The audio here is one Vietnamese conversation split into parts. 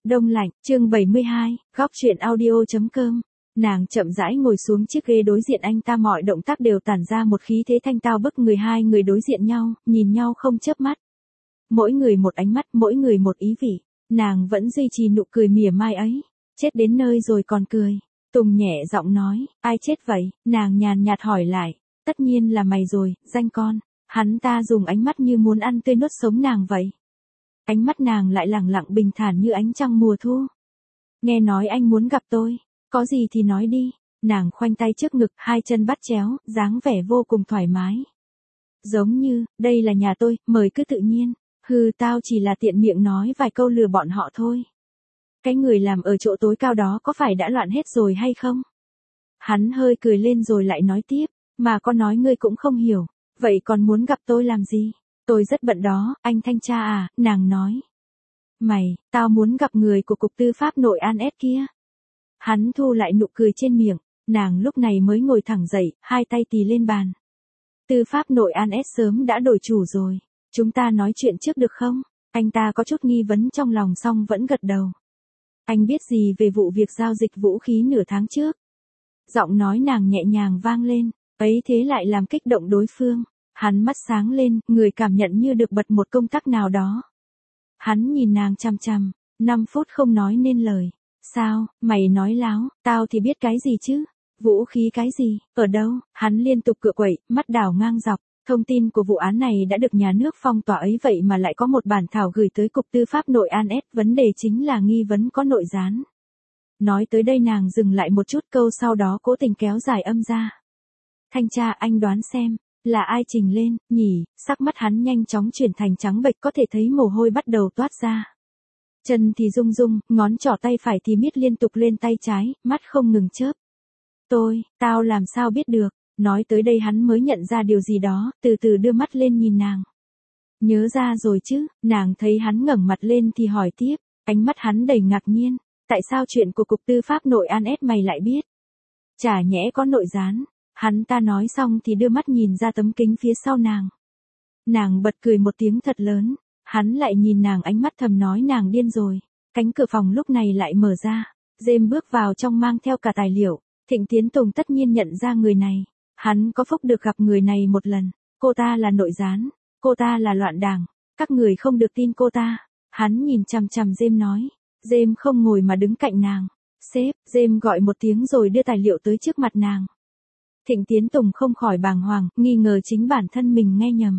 Đông lạnh, chương 72, góc truyện audio.com. Nàng chậm rãi ngồi xuống chiếc ghế đối diện anh ta, mọi động tác đều tản ra một khí thế thanh tao bức người. Hai người đối diện nhau, nhìn nhau không chớp mắt. Mỗi người một ánh mắt, mỗi người một ý vị. Nàng vẫn duy trì nụ cười mỉa mai ấy. Chết đến nơi rồi còn cười. Tùng nhẹ giọng nói, ai chết vậy? Nàng nhàn nhạt hỏi lại. Tất nhiên là mày rồi, danh con. Hắn ta dùng ánh mắt như muốn ăn tươi nuốt sống nàng vậy. Ánh mắt nàng lại lẳng lặng bình thản như ánh trăng mùa thu. Nghe nói anh muốn gặp tôi, có gì thì nói đi. Nàng khoanh tay trước ngực, hai chân bắt chéo, dáng vẻ vô cùng thoải mái. Giống như, đây là nhà tôi, mời cứ tự nhiên. Hừ, tao chỉ là tiện miệng nói vài câu lừa bọn họ thôi. Cái người làm ở chỗ tối cao đó có phải đã loạn hết rồi hay không? Hắn hơi cười lên rồi lại nói tiếp, mà con nói ngươi cũng không hiểu, vậy còn muốn gặp tôi làm gì? Tôi rất bận đó, anh thanh tra à, nàng nói. Mày, tao muốn gặp người của Cục Tư pháp Nội An S kia. Hắn thu lại nụ cười trên miệng, nàng lúc này mới ngồi thẳng dậy, hai tay tì lên bàn. Tư pháp Nội An S sớm đã đổi chủ rồi, chúng ta nói chuyện trước được không? Anh ta có chút nghi vấn trong lòng song vẫn gật đầu. Anh biết gì về vụ việc giao dịch vũ khí nửa tháng trước? Giọng nói nàng nhẹ nhàng vang lên, ấy thế lại làm kích động đối phương. Hắn mắt sáng lên, người cảm nhận như được bật một công tắc nào đó. Hắn nhìn nàng chằm chằm, 5 phút không nói nên lời. Sao, mày nói láo, tao thì biết cái gì chứ? Vũ khí cái gì, ở đâu? Hắn liên tục cựa quậy, mắt đảo ngang dọc. Thông tin của vụ án này đã được nhà nước phong tỏa ấy, vậy mà lại có một bản thảo gửi tới Cục Tư pháp Nội An S. Vấn đề chính là nghi vấn có nội gián. Nói tới đây nàng dừng lại một chút, câu sau đó cố tình kéo dài âm ra. Thanh tra, anh đoán xem. Là ai trình lên, nhỉ? Sắc mắt hắn nhanh chóng chuyển thành trắng bệch, có thể thấy mồ hôi bắt đầu toát ra. Chân thì rung rung, ngón trỏ tay phải thì miết liên tục lên tay trái, mắt không ngừng chớp. Tao làm sao biết được? Nói tới đây hắn mới nhận ra điều gì đó, từ từ đưa mắt lên nhìn nàng. Nhớ ra rồi chứ? Nàng thấy hắn ngẩng mặt lên thì hỏi tiếp, ánh mắt hắn đầy ngạc nhiên. Tại sao chuyện của Cục Tư pháp Nội An S mày lại biết? Chả nhẽ có nội gián? Hắn ta nói xong thì đưa mắt nhìn ra tấm kính phía sau nàng. Nàng bật cười một tiếng thật lớn, hắn lại nhìn nàng, ánh mắt thầm nói nàng điên rồi. Cánh cửa phòng lúc này lại mở ra, James bước vào trong mang theo cả tài liệu. Thịnh Tiến Tùng tất nhiên nhận ra người này, hắn có phúc được gặp người này một lần. Cô ta là nội gián, cô ta là loạn đảng, các người không được tin cô ta. Hắn nhìn chằm chằm James nói, James không ngồi mà đứng cạnh nàng. Sếp, James gọi một tiếng rồi đưa tài liệu tới trước mặt nàng. Thịnh Tiến Tùng không khỏi bàng hoàng, nghi ngờ chính bản thân mình nghe nhầm.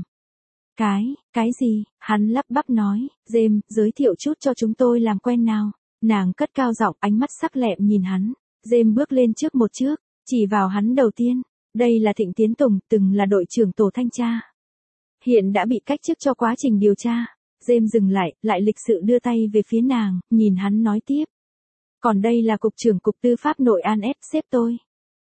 Cái gì? Hắn lắp bắp nói, James, giới thiệu chút cho chúng tôi làm quen nào. Nàng cất cao giọng, ánh mắt sắc lẹm nhìn hắn. James bước lên trước một bước, chỉ vào hắn đầu tiên. Đây là Thịnh Tiến Tùng, từng là đội trưởng tổ thanh tra. Hiện đã bị cách chức cho quá trình điều tra. James dừng lại lịch sự đưa tay về phía nàng, nhìn hắn nói tiếp. Còn đây là Cục trưởng Cục Tư pháp Nội An S, sếp tôi.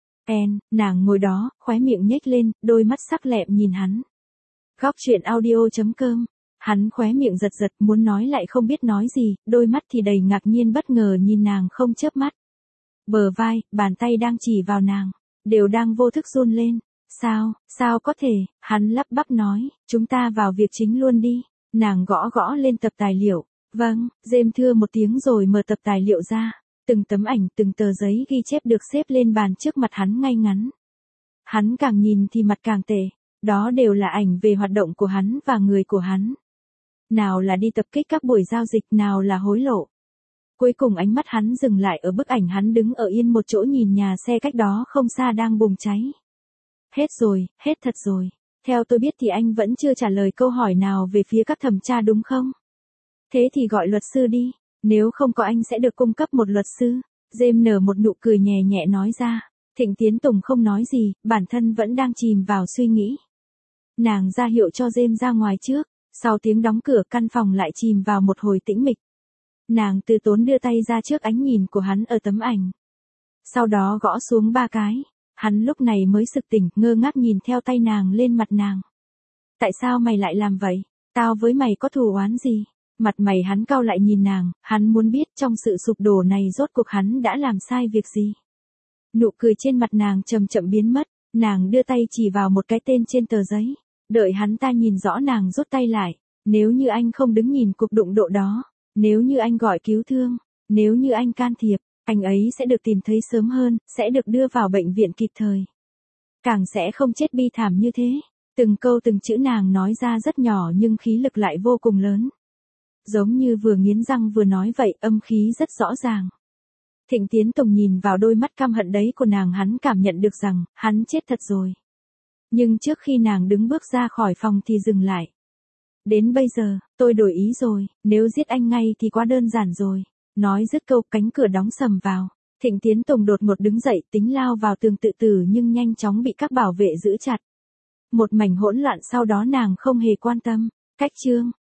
Nàng ngồi đó, khóe miệng nhếch lên, đôi mắt sắc lẹm nhìn hắn. Góc truyện audio.com. Hắn khóe miệng giật giật, muốn nói lại không biết nói gì, đôi mắt thì đầy ngạc nhiên bất ngờ nhìn nàng không chớp mắt. Bờ vai, bàn tay đang chỉ vào nàng, đều đang vô thức run lên. Sao có thể? Hắn lắp bắp nói, chúng ta vào việc chính luôn đi. Nàng gõ gõ lên tập tài liệu. Vâng, James thưa một tiếng rồi mở tập tài liệu ra. Từng tấm ảnh, từng tờ giấy ghi chép được xếp lên bàn trước mặt hắn ngay ngắn. Hắn càng nhìn thì mặt càng tệ. Đó đều là ảnh về hoạt động của hắn và người của hắn. Nào là đi tập kích các buổi giao dịch, nào là hối lộ. Cuối cùng ánh mắt hắn dừng lại ở bức ảnh hắn đứng ở yên một chỗ nhìn nhà xe cách đó không xa đang bùng cháy. Hết rồi, hết thật rồi. Theo tôi biết thì anh vẫn chưa trả lời câu hỏi nào về phía các thẩm tra đúng không? Thế thì gọi luật sư đi. Nếu không có anh sẽ được cung cấp một luật sư. James nở một nụ cười nhẹ nhẹ nói ra. Thịnh Tiến Tùng không nói gì, bản thân vẫn đang chìm vào suy nghĩ. Nàng ra hiệu cho James ra ngoài trước. Sau tiếng đóng cửa, căn phòng lại chìm vào một hồi tĩnh mịch. Nàng từ tốn đưa tay ra trước ánh nhìn của hắn ở tấm ảnh. Sau đó gõ xuống 3 cái. Hắn lúc này mới sực tỉnh, ngơ ngác nhìn theo tay nàng lên mặt nàng. Tại sao mày lại làm vậy? Tao với mày có thù oán gì? Mặt mày hắn cau lại nhìn nàng, hắn muốn biết trong sự sụp đổ này rốt cuộc hắn đã làm sai việc gì. Nụ cười trên mặt nàng chậm chậm biến mất, nàng đưa tay chỉ vào một cái tên trên tờ giấy. Đợi hắn ta nhìn rõ nàng rút tay lại. Nếu như anh không đứng nhìn cuộc đụng độ đó, nếu như anh gọi cứu thương, Nếu như anh can thiệp, anh ấy sẽ được tìm thấy sớm hơn, sẽ được đưa vào bệnh viện kịp thời. Càng sẽ không chết bi thảm như thế. Từng câu từng chữ nàng nói ra rất nhỏ nhưng khí lực lại vô cùng lớn. Giống như vừa nghiến răng vừa nói vậy, âm khí rất rõ ràng. Thịnh Tiến Tùng nhìn vào đôi mắt căm hận đấy của nàng, hắn cảm nhận được rằng, hắn chết thật rồi. Nhưng trước khi nàng đứng bước ra khỏi phòng thì dừng lại. Đến bây giờ, tôi đổi ý rồi, nếu giết anh ngay thì quá đơn giản rồi. Nói dứt câu, cánh cửa đóng sầm vào. Thịnh Tiến Tùng đột ngột đứng dậy, tính lao vào tường tự tử nhưng nhanh chóng bị các bảo vệ giữ chặt. Một mảnh hỗn loạn sau đó nàng không hề quan tâm. Cách chương